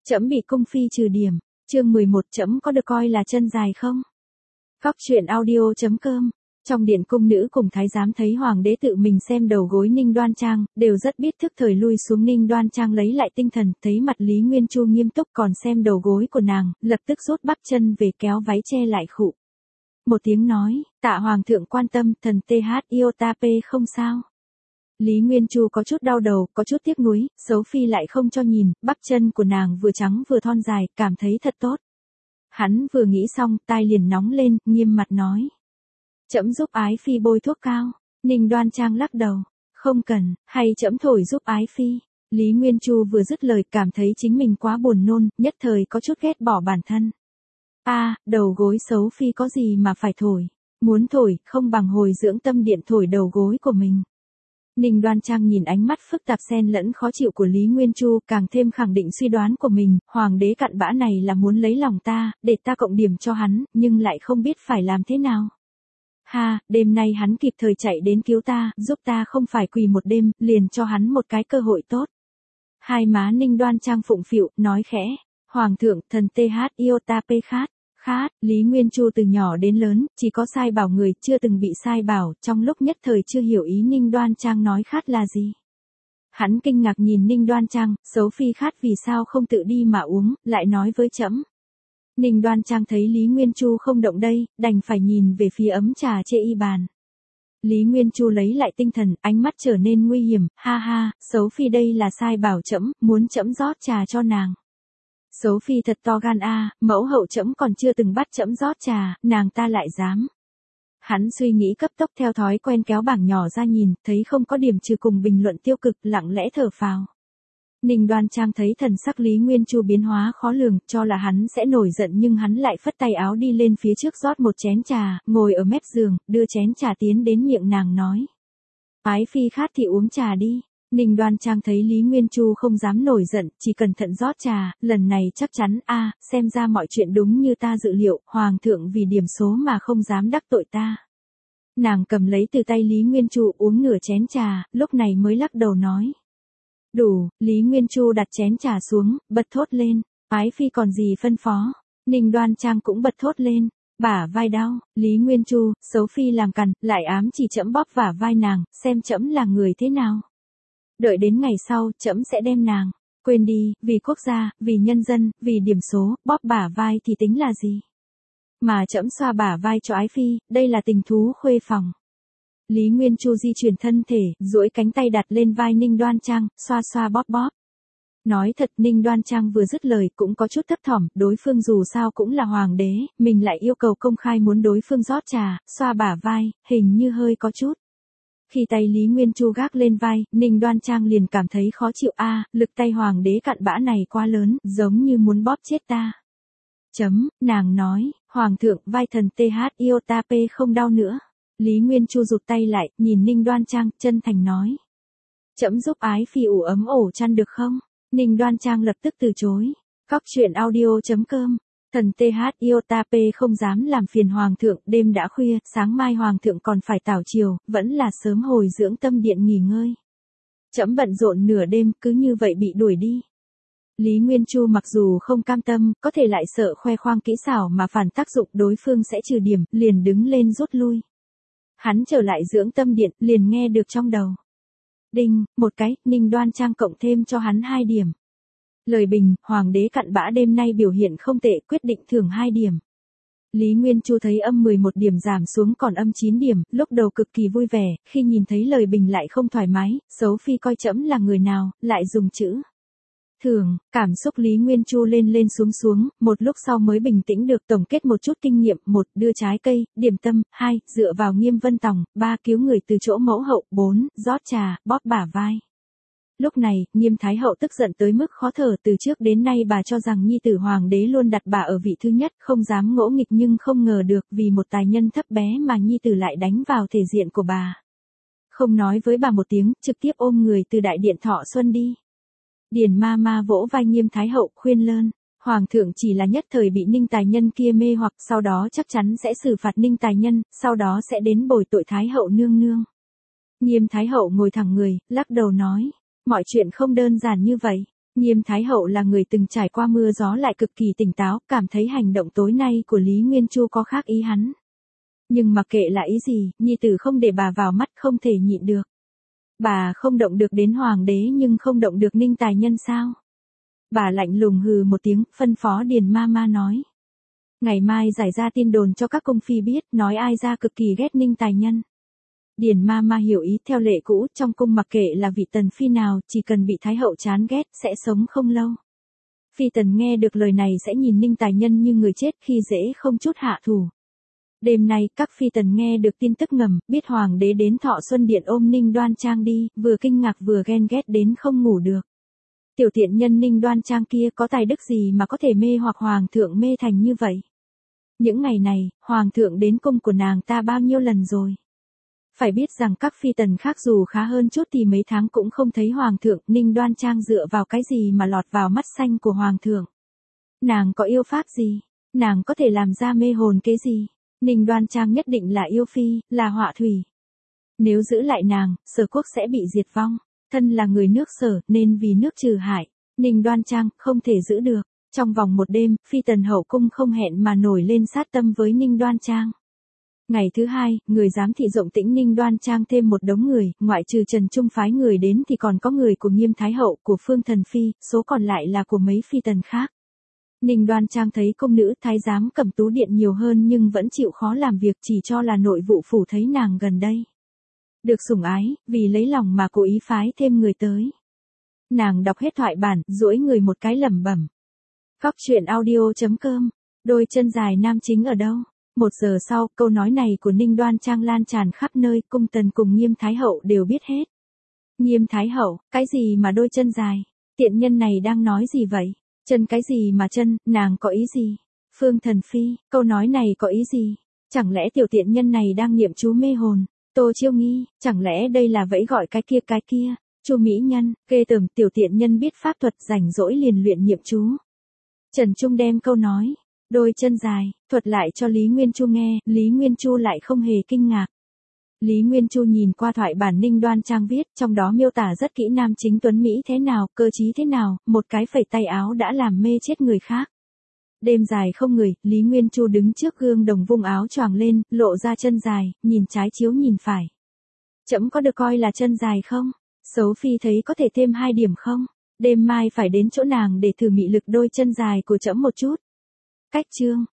Trẫm bị cung phi trừ điểm. Chương 11, trẫm có được coi là chân dài không? Góc truyện audio.com. Trong điện cung nữ cùng thái giám thấy hoàng đế tự mình xem đầu gối Ninh Đoan Trang, đều rất biết thức thời lui xuống. Ninh Đoan Trang lấy lại tinh thần, thấy mặt Lý Nguyên Chu nghiêm túc còn xem đầu gối của nàng, lập tức rút bắp chân về kéo váy che lại khụ. Một tiếng nói, tạ hoàng thượng quan tâm, thần THIOTP không sao. Lý Nguyên Chu có chút đau đầu, có chút tiếc nuối, xấu phi lại không cho nhìn, bắp chân của nàng vừa trắng vừa thon dài, cảm thấy thật tốt. Hắn vừa nghĩ xong, tai liền nóng lên, nghiêm mặt nói. Trẫm giúp ái phi bôi thuốc cao. Ninh Đoan Trang lắc đầu. Không cần, hay trẫm thổi giúp ái phi. Lý Nguyên Chu vừa dứt lời cảm thấy chính mình quá buồn nôn, nhất thời có chút ghét bỏ bản thân. Đầu gối xấu phi có gì mà phải thổi. Muốn thổi, không bằng hồi dưỡng tâm điện thổi đầu gối của mình. Ninh Đoan Trang nhìn ánh mắt phức tạp xen lẫn khó chịu của Lý Nguyên Chu, càng thêm khẳng định suy đoán của mình, hoàng đế cặn bã này là muốn lấy lòng ta, để ta cộng điểm cho hắn, nhưng lại không biết phải làm thế nào. Đêm nay hắn kịp thời chạy đến cứu ta, giúp ta không phải quỳ một đêm, liền cho hắn một cái cơ hội tốt. Hai má Ninh Đoan Trang phụng phịu, nói khẽ, hoàng thượng, thần THIOTP khát. Lý Nguyên Chu từ nhỏ đến lớn, chỉ có sai bảo người, chưa từng bị sai bảo, trong lúc nhất thời chưa hiểu ý Ninh Đoan Trang nói khát là gì. Hắn kinh ngạc nhìn Ninh Đoan Trang, xấu phi khát vì sao không tự đi mà uống, lại nói với trẫm. Ninh Đoan Trang thấy Lý Nguyên Chu không động đây, đành phải nhìn về phía ấm trà trên y bàn. Lý Nguyên Chu lấy lại tinh thần, ánh mắt trở nên nguy hiểm, xấu phi đây là sai bảo trẫm, muốn trẫm rót trà cho nàng. Xấu phi thật to gan mẫu hậu trẫm còn chưa từng bắt trẫm rót trà, nàng ta lại dám. Hắn suy nghĩ cấp tốc theo thói quen kéo bảng nhỏ ra nhìn, thấy không có điểm trừ cùng bình luận tiêu cực, lặng lẽ thở phào. Ninh Đoan Trang thấy thần sắc Lý Nguyên Chu biến hóa khó lường, cho là hắn sẽ nổi giận nhưng hắn lại phất tay áo đi lên phía trước rót một chén trà, ngồi ở mép giường, đưa chén trà tiến đến miệng nàng nói. Ái phi khát thì uống trà đi. Ninh Đoan Trang thấy Lý Nguyên Chu không dám nổi giận, chỉ cẩn thận rót trà, lần này chắc chắn xem ra mọi chuyện đúng như ta dự liệu, hoàng thượng vì điểm số mà không dám đắc tội ta. Nàng cầm lấy từ tay Lý Nguyên Chu uống nửa chén trà, lúc này mới lắc đầu nói. Đủ, Lý Nguyên Chu đặt chén trà xuống, bật thốt lên, ái phi còn gì phân phó. Ninh Đoan Trang cũng bật thốt lên, bả vai đau, Lý Nguyên Chu, xấu phi làm cằn, lại ám chỉ trẫm bóp vả vai nàng, xem trẫm là người thế nào. Đợi đến ngày sau, trẫm sẽ đem nàng, quên đi, vì quốc gia, vì nhân dân, vì điểm số, bóp bả vai thì tính là gì. Mà trẫm xoa bả vai cho ái phi, đây là tình thú khuê phòng. Lý Nguyên Chu di chuyển thân thể, duỗi cánh tay đặt lên vai Ninh Đoan Trang, xoa xoa bóp bóp. Nói thật, Ninh Đoan Trang vừa dứt lời cũng có chút thấp thỏm, đối phương dù sao cũng là hoàng đế, mình lại yêu cầu công khai muốn đối phương rót trà, xoa bả vai, hình như hơi có chút. Khi tay Lý Nguyên Chu gác lên vai, Ninh Đoan Trang liền cảm thấy khó chịu lực tay hoàng đế cặn bã này quá lớn, giống như muốn bóp chết ta. Nàng nói, hoàng thượng, vai thần THIOTP không đau nữa. Lý Nguyên Chu rụt tay lại, nhìn Ninh Đoan Trang, chân thành nói. Trẫm giúp ái phi ủ ấm ổ chăn được không? Ninh Đoan Trang lập tức từ chối. Góc truyện audio.com. Thần THIOTP không dám làm phiền hoàng thượng, đêm đã khuya, sáng mai hoàng thượng còn phải tảo triều, vẫn là sớm hồi dưỡng tâm điện nghỉ ngơi. Trẫm bận rộn nửa đêm, cứ như vậy bị đuổi đi. Lý Nguyên Chu mặc dù không cam tâm, có thể lại sợ khoe khoang kỹ xảo mà phản tác dụng đối phương sẽ trừ điểm, liền đứng lên rút lui. Hắn trở lại dưỡng tâm điện, liền nghe được trong đầu. Đinh, một cái, Ninh Đoan Trang cộng thêm cho hắn 2 điểm. Lời bình, hoàng đế cặn bã đêm nay biểu hiện không tệ, quyết định thưởng 2 điểm. Lý Nguyên Chu thấy âm 11 điểm giảm xuống còn âm 9 điểm, lúc đầu cực kỳ vui vẻ, khi nhìn thấy lời bình lại không thoải mái, xấu phi coi trẫm là người nào, lại dùng chữ. Thưởng, cảm xúc Lý Nguyên Chu lên lên xuống xuống, một lúc sau mới bình tĩnh được tổng kết một chút kinh nghiệm, 1. Đưa trái cây, điểm tâm, 2. Dựa vào Nghiêm Vân Tòng, 3. Cứu người từ chỗ mẫu hậu, 4. Rót trà, bóp bả vai. Lúc này, Nghiêm Thái Hậu tức giận tới mức khó thở, từ trước đến nay bà cho rằng nhi tử hoàng đế luôn đặt bà ở vị thứ nhất, không dám ngỗ nghịch nhưng không ngờ được vì một tài nhân thấp bé mà nhi tử lại đánh vào thể diện của bà. Không nói với bà một tiếng, trực tiếp ôm người từ đại điện Thọ Xuân đi. Điền ma ma vỗ vai Nghiêm Thái Hậu, khuyên lơn, hoàng thượng chỉ là nhất thời bị Ninh tài nhân kia mê hoặc, sau đó chắc chắn sẽ xử phạt Ninh tài nhân, sau đó sẽ đến bồi tội Thái Hậu nương nương. Nghiêm Thái Hậu ngồi thẳng người, lắc đầu nói, mọi chuyện không đơn giản như vậy. Nghiêm Thái Hậu là người từng trải qua mưa gió lại cực kỳ tỉnh táo, cảm thấy hành động tối nay của Lý Nguyên Chu có khác ý hắn. Nhưng mặc kệ là ý gì, nhi tử không để bà vào mắt không thể nhịn được. Bà không động được đến hoàng đế nhưng không động được Ninh Tài Nhân sao? Bà lạnh lùng hừ một tiếng, phân phó Điền Mama nói. Ngày mai giải ra tin đồn cho các cung phi biết, nói ai ra cực kỳ ghét Ninh Tài Nhân. Điền Mama hiểu ý, theo lệ cũ, trong cung mặc kệ là vị tần phi nào, chỉ cần bị Thái Hậu chán ghét, sẽ sống không lâu. Phi tần nghe được lời này sẽ nhìn Ninh Tài Nhân như người chết khi dễ không chút hạ thủ. Đêm nay, các phi tần nghe được tin tức ngầm, biết hoàng đế đến Thọ Xuân Điện ôm Ninh Đoan Trang đi, vừa kinh ngạc vừa ghen ghét đến không ngủ được. Tiểu tiện nhân Ninh Đoan Trang kia có tài đức gì mà có thể mê hoặc hoàng thượng mê thành như vậy? Những ngày này, hoàng thượng đến cung của nàng ta bao nhiêu lần rồi? Phải biết rằng các phi tần khác dù khá hơn chút thì mấy tháng cũng không thấy hoàng thượng, Ninh Đoan Trang dựa vào cái gì mà lọt vào mắt xanh của hoàng thượng? Nàng có yêu pháp gì? Nàng có thể làm ra mê hồn kế gì? Ninh Đoan Trang nhất định là yêu phi, là họa thủy. Nếu giữ lại nàng, Sở quốc sẽ bị diệt vong. Thân là người nước Sở nên vì nước trừ hại, Ninh Đoan Trang không thể giữ được. Trong vòng một đêm, phi tần hậu cung không hẹn mà nổi lên sát tâm với Ninh Đoan Trang. Ngày thứ hai, người giám thị Rộng Tĩnh Ninh Đoan Trang thêm một đống người, ngoại trừ Trần Trung phái người đến thì còn có người của Nghiêm Thái Hậu, của Phương Thần Phi, số còn lại là của mấy phi tần khác. Ninh Đoan Trang thấy công nữ thái giám Cẩm Tú Điện nhiều hơn nhưng vẫn chịu khó làm việc, chỉ cho là nội vụ phủ thấy nàng gần đây được sủng ái, vì lấy lòng mà cố ý phái thêm người tới. Nàng đọc hết thoại bản, duỗi người một cái lẩm bẩm. Góc truyện audio.com, đôi chân dài nam chính ở đâu? 1 giờ sau, câu nói này của Ninh Đoan Trang lan tràn khắp nơi, cung tần cùng Nghiêm Thái Hậu đều biết hết. Nghiêm Thái Hậu, cái gì mà đôi chân dài? Tiện nhân này đang nói gì vậy? Chân cái gì mà chân, nàng có ý gì? Phương Thần Phi, câu nói này có ý gì? Chẳng lẽ tiểu tiện nhân này đang niệm chú mê hồn? Tô Chiêu Nghi, chẳng lẽ đây là vẫy gọi cái kia? Chu Mỹ Nhân, ghê tởm, tiểu tiện nhân biết pháp thuật, rảnh rỗi liền luyện niệm chú. Trần Trung đem câu nói đôi chân dài thuật lại cho Lý Nguyên Chu nghe, Lý Nguyên Chu lại không hề kinh ngạc. Lý Nguyên Chu nhìn qua thoại bản Ninh Đoan Trang viết, trong đó miêu tả rất kỹ nam chính tuấn Mỹ thế nào, cơ trí thế nào, một cái phẩy tay áo đã làm mê chết người khác. Đêm dài không người, Lý Nguyên Chu đứng trước gương đồng vung áo choàng lên, lộ ra chân dài, nhìn trái chiếu nhìn phải. Trẫm có được coi là chân dài không? Xấu Phi thấy có thể thêm 2 điểm không? Đêm mai phải đến chỗ nàng để thử mị lực đôi chân dài của trẫm một chút. Cách chương